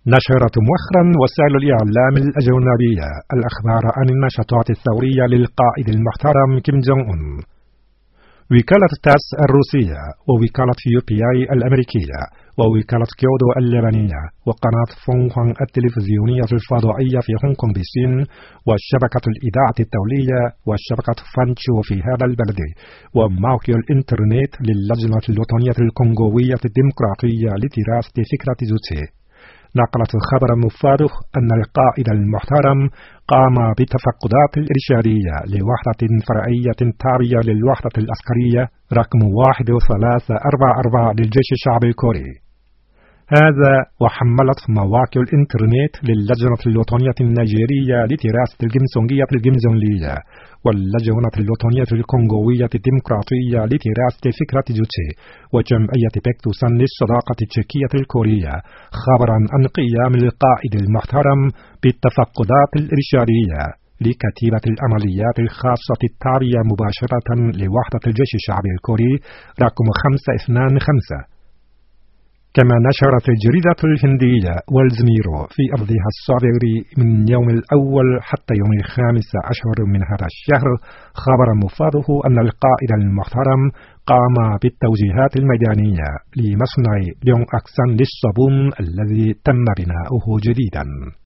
نشرت مؤخرا وسائل الإعلام الأجنبية الأخبار عن النشاطات الثورية للقائد المحترم كيم جونغ أون. وكالة تاس الروسية ووكالة UPI الأمريكية ووكالة كيودو اليابانية وقناة فونغوان التلفزيونية الفضائية في هونغ كونغ بالصين وشبكة الإذاعة الدولية وشبكة فانشو في هذا البلد وموقع الإنترنت للجنة الوطنية الكونغوية الديمقراطية لدراسة فكرة جوتشي نقلت خبر مفاد أن القائد المحترم قام بتفقدات الإرشادية لوحدة فرعية تابعة للوحدة العسكرية رقم 1344 للجيش الشعبي الكوري. هذا وحملت مواقع الإنترنت للجنة الوطنية النيجيرية لدراسة الجمسونجية الجمزونلية واللجنة الوطنية الكونغوية الديمقراطية لدراسة فكرة جوتشي وجمعية بيكتوسان للصداقة التشيكية الكورية خبرا عن قيام القائد المحترم بالتفقدات الإرشادية لكتيبة العمليات الخاصة التابعة مباشرة لوحدة الجيش الشعبي الكوري رقم 525. كما نشرت الجريدة الهندية والزميرو في أرضها الصادر من يوم الأول حتى يوم 15 من هذا الشهر خبر مفاده أن القائد المحترم قام بالتوجيهات الميدانية لمصنع ليون أكسان للصابون الذي تم بناؤه جديدا.